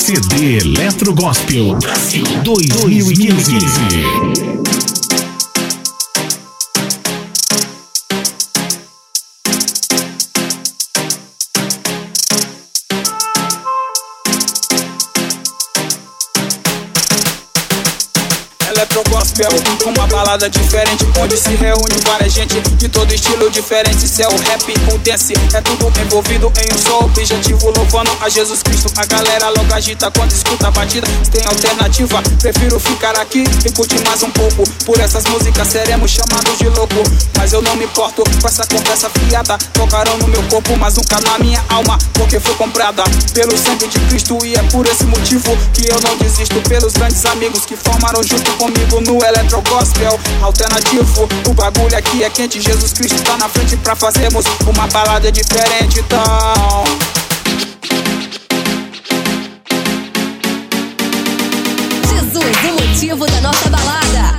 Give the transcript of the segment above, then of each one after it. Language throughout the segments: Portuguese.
CD Eletro Gospel Brasil 2015. Eletro Gospel, uma balada diferente, onde se reúne várias gente de todo estilo diferente. Se é o rap, o dance, é tudo envolvido em um só objetivo, louvando a Jesus Cristo. A galera logo agita quando escuta a batida. Tem alternativa, prefiro ficar aqui e curtir mais um pouco. Por essas músicas seremos chamados de louco, mas eu não me importo com essa conversa fiada. Tocarão no meu corpo, mas nunca na minha alma, porque foi comprada pelo sangue de Cristo. E é por esse motivo que eu não desisto. Pelos grandes amigos que formaram junto comigo no Eletro Gospel alternativo. O bagulho aqui é quente, Jesus Cristo tá na frente pra fazermos uma balada diferente, então. Jesus, o motivo da nossa balada.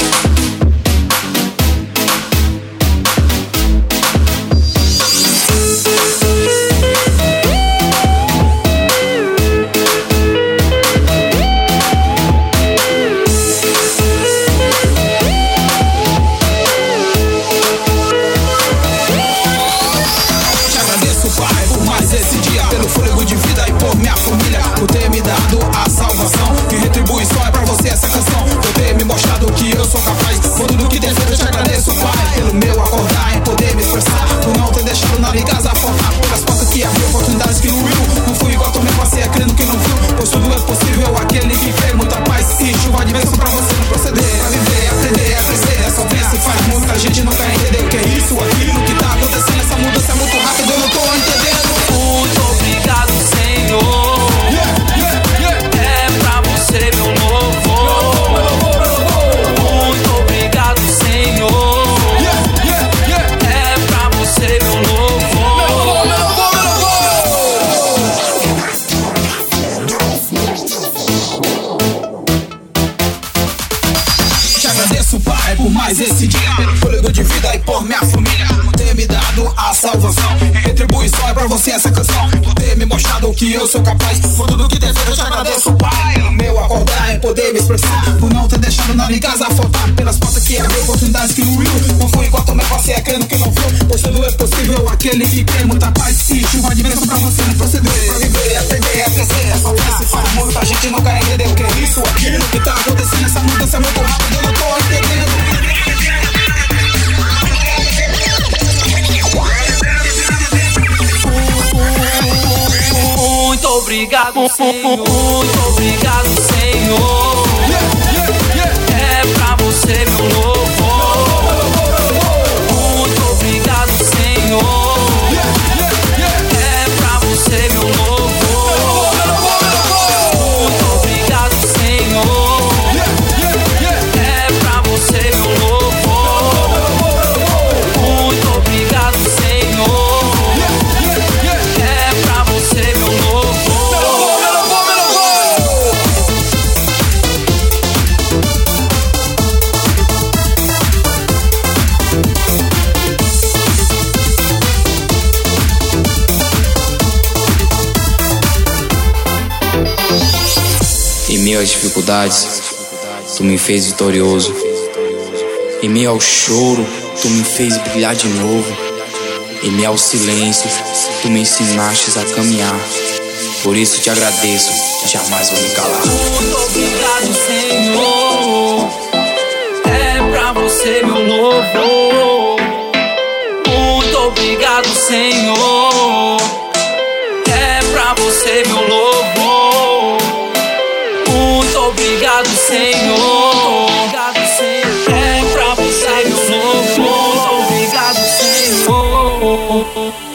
Pelo fôlego de vida e por minha família, por ter me dado a salvação. Que retribui só é pra você essa canção. Por ter me mostrado que eu sou capaz. Por tudo que tem feito eu te agradeço, Pai. Pelo meu acordar em poder me expressar. Por não ter deixado na casa faltar. Pelas portas que abriu, oportunidades que não viu. Não fui igual tomei passeia crendo que não viu. Pois tudo é possível, aquele que vê muita paz e chuva de bênção pra você não proceder. Pra viver, aprender, a crescer, é só vencer. Faz muita gente nunca entendeu o que é isso, aquilo que tá acontecendo. Essa mudança é muito rápida, eu não tô entendendo. Muito obrigado, Senhor. É pra você, meu louvor. Muito obrigado, Senhor. É pra você, meu louvor. Te agradeço, Pai, por mais esse dia. Pelo fôlego de vida e por minha família. Por ter me dado a salvação. Retribui só é pra você essa canção. Por ter me mostrado que eu sou capaz. Por tudo que tem feito eu te agradeço, Pai. Pelo meu acordar em poder me expressar. Por não ter deixado na minha casa faltar. Pelas portas que abriu, oportunidades que não viu. Não fui igual tomei passeia crendo que não viu. Pois tudo é possível, aquele que tem muita paz e chuva de bênção pra você não proceder. Pra viver, aprender, a crescer, é só ver. Faz muita gente nunca entendeu o que é isso, aquilo que tá acontecendo. Essa mudança é muito rápida, eu não tô entendendo. Muito obrigado, Senhor. Muito obrigado, Senhor. É pra você, meu louvor. Muito obrigado, Senhor. É pra você, meu louvor. Muito obrigado, Senhor. É pra você, meu louvor. Muito obrigado, Senhor. É pra você, meu louvor. Em meio às dificuldades, tu me fez vitorioso. Em meio ao choro, tu me fez brilhar de novo. Em meio ao silêncio, tu me ensinaste a caminhar. Por isso te agradeço, jamais vou me calar. Muito obrigado, Senhor. É pra você, meu louvor. Muito obrigado, Senhor. É pra você, meu louvor. Muito obrigado, Senhor. É pra você, meu louvor. Muito obrigado, Senhor.